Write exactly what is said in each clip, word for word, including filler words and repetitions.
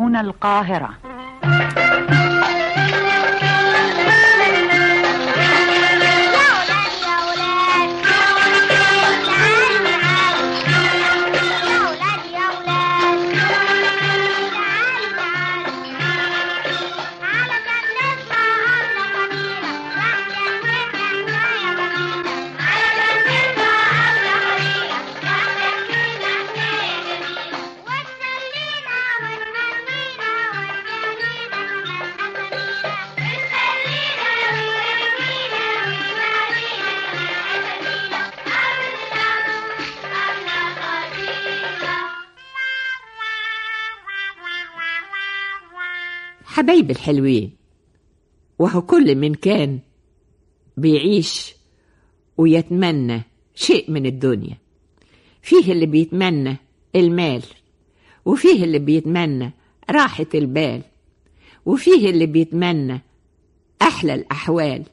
هنا القاهرة. حبايبي الحلوين، وهو كل من كان بيعيش ويتمنى شيء من الدنيا. فيه اللي بيتمنى المال، وفيه اللي بيتمنى راحة البال، وفيه اللي بيتمنى أحلى الأحوال.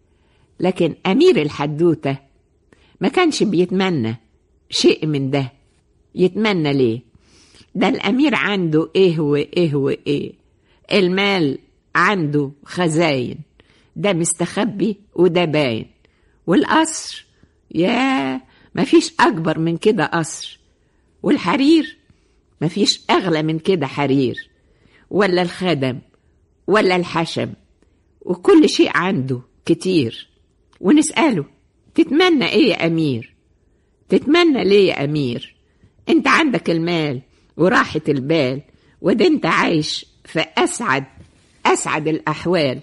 لكن أمير الحدوتة ما كانش بيتمنى شيء من ده. يتمنى ليه؟ ده الأمير عنده إيه وإيه وإيه. المال عنده خزاين، ده مستخبي وده باين. والقصر يا مفيش أكبر من كده قصر. والحرير مفيش أغلى من كده حرير، ولا الخدم ولا الحشم، وكل شيء عنده كتير. ونسأله تتمنى إيه يا أمير؟ تتمنى ليه يا أمير؟ أنت عندك المال وراحة البال، وده أنت عايش في أسعد أسعد الأحوال.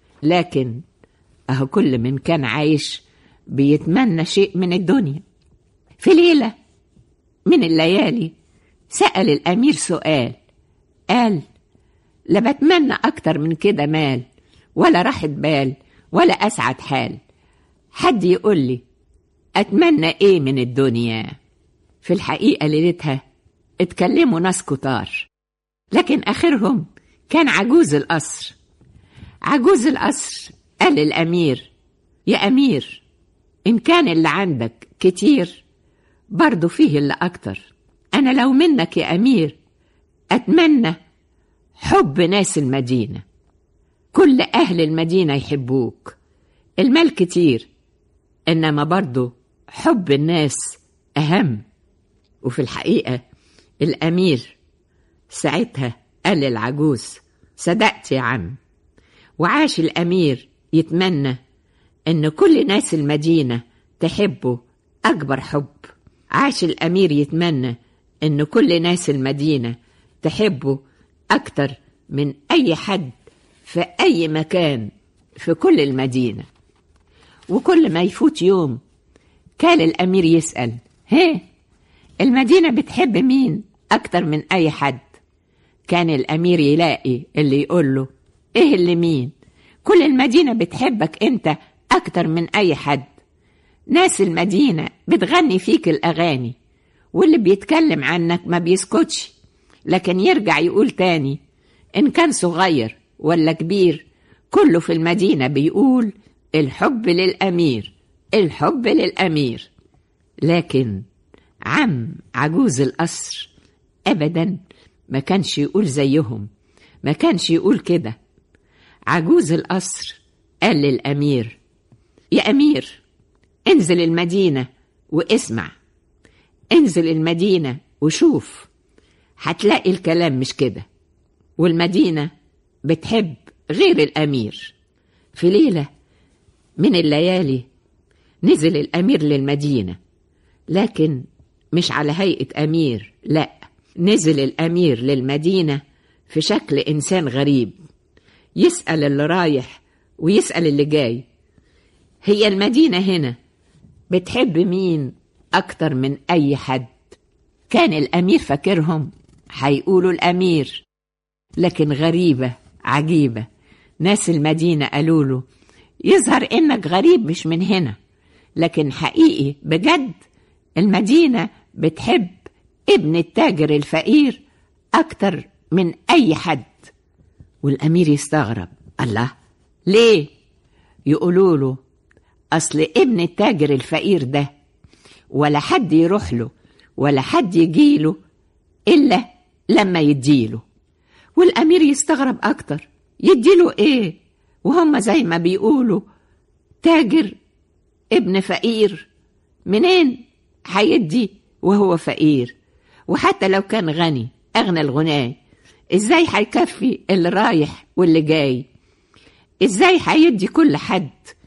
لكن أهو كل من كان عايش بيتمنى شيء من الدنيا. في ليلة من الليالي سأل الأمير سؤال، قال: لا بتمنى أكتر من كده مال، ولا راحة بال، ولا أسعد حال. حد يقول لي أتمنى إيه من الدنيا؟ في الحقيقة ليلتها اتكلموا ناس كتار، لكن آخرهم كان عجوز القصر. عجوز القصر قال للأمير: يا أمير، إن كان اللي عندك كتير برضو فيه اللي أكتر. أنا لو منك يا أمير أتمنى حب ناس المدينة، كل أهل المدينة يحبوك. المال كتير، إنما برضو حب الناس أهم. وفي الحقيقة الأمير ساعتها قال للعجوز: صدقت يا عم. وعاش الأمير يتمنى إن كل ناس المدينة تحبه أكبر حب. عاش الأمير يتمنى إن كل ناس المدينة تحبه أكتر من أي حد في أي مكان في كل المدينة. وكل ما يفوت يوم كان الأمير يسأل: هي المدينة بتحب مين أكتر من أي حد؟ كان الأمير يلاقي اللي يقول له: إيه اللي مين؟ كل المدينة بتحبك أنت أكتر من أي حد. ناس المدينة بتغني فيك الأغاني، واللي بيتكلم عنك ما بيسكتش، لكن يرجع يقول تاني. إن كان صغير ولا كبير كله في المدينة بيقول: الحب للأمير، الحب للأمير. لكن عم عجوز القصر أبدا ما كانش يقول زيهم، ما كانش يقول كده. عجوز القصر قال للأمير: يا أمير، انزل المدينة واسمع، انزل المدينة وشوف، هتلاقي الكلام مش كده، والمدينة بتحب غير الأمير. في ليلة من الليالي نزل الأمير للمدينة، لكن مش على هيئة أمير، لا، نزل الأمير للمدينة في شكل إنسان غريب، يسأل اللي رايح ويسأل اللي جاي: هي المدينة هنا بتحب مين أكتر من أي حد؟ كان الأمير فاكرهم هيقولوا الأمير، لكن غريبة عجيبة، ناس المدينة قالوا له: يظهر إنك غريب مش من هنا، لكن حقيقي بجد المدينة بتحب ابن التاجر الفقير أكتر من أي حد. والأمير يستغرب: الله، ليه؟ يقولوا له: أصل ابن التاجر الفقير ده ولا حد يروح له ولا حد يجيله إلا لما يديله، والأمير يستغرب أكتر، يديله إيه وهم زي ما بيقولوا تاجر ابن فقير؟ منين هيدي وهو فقير؟ وحتى لو كان غني أغنى الغناء، إزاي هيكفي اللي رايح واللي جاي؟ إزاي هيدي كل حد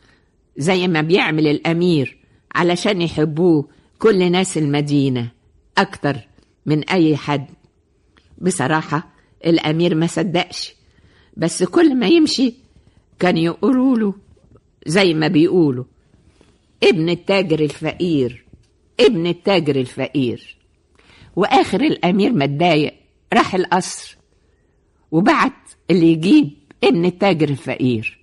زي ما بيعمل الأمير علشان يحبوه كل ناس المدينة أكتر من أي حد؟ بصراحة الأمير ما صدقش، بس كل ما يمشي كان يقولوا له زي ما بيقولوا ابن التاجر الفقير، ابن التاجر الفقير. وآخر الأمير ما اتضايق راح القصر وبعت اللي يجيب ابن التاجر الفقير.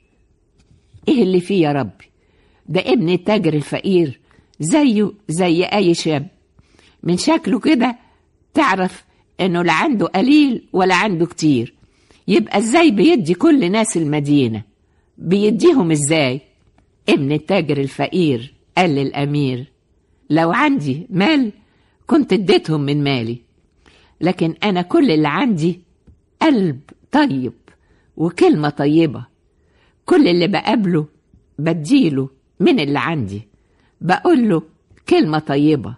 ايه اللي فيه يا ربي؟ ده ابن التاجر الفقير زيه زي أي شاب، من شكله كده تعرف انه لا عنده قليل ولا عنده كتير. يبقى ازاي بيدي كل ناس المدينة؟ بيديهم ازاي؟ ابن التاجر الفقير قال للأمير لو عندي مال كنت اديتهم من مالي، لكن أنا كل اللي عندي قلب طيب وكلمة طيبة. كل اللي بقابله بديله من اللي عندي، بقوله كلمة طيبة.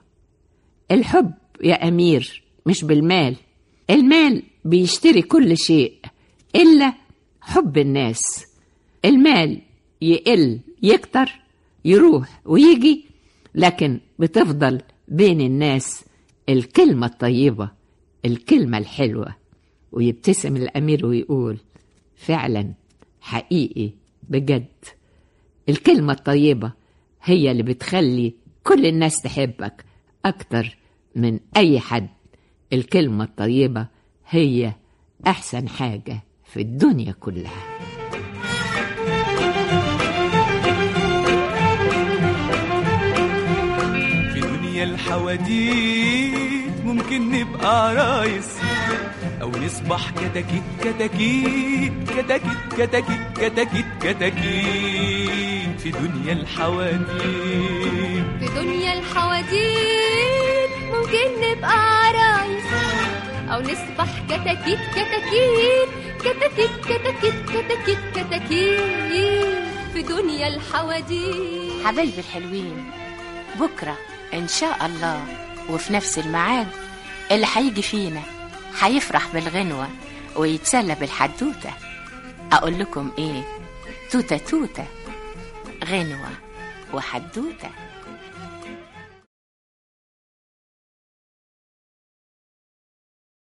الحب يا أمير مش بالمال، المال بيشتري كل شيء إلا حب الناس. المال يقل يكتر يروح ويجي، لكن بتفضل بين الناس الكلمة الطيبة، الكلمة الحلوة. ويبتسم الأمير ويقول فعلا حقيقي بجد الكلمة الطيبة هي اللي بتخلي كل الناس تحبك أكتر من أي حد. الكلمة الطيبة هي أحسن حاجة في الدنيا كلها. في دنيا الحواديت ممكن نبقى عرايس أو نصبح كتاكيت كتاكيت كتاكيت كتاكيت كتاكيت كتاكيت. في دنيا الحواديت في دنيا الحواديت ممكن نبقى عرايس أو نصبح كتاكيت كتاكيت كتاكيت كتاكيت كتاكيت كتاكيت. في دنيا الحواديت. حبايبي الحلوين، بكرة إن شاء الله وفي نفس الميعاد اللي هيجي فينا هيفرح بالغنوة ويتسلى بالحدوتة. أقول لكم إيه؟ توتة توتة، غنوة وحدوتة.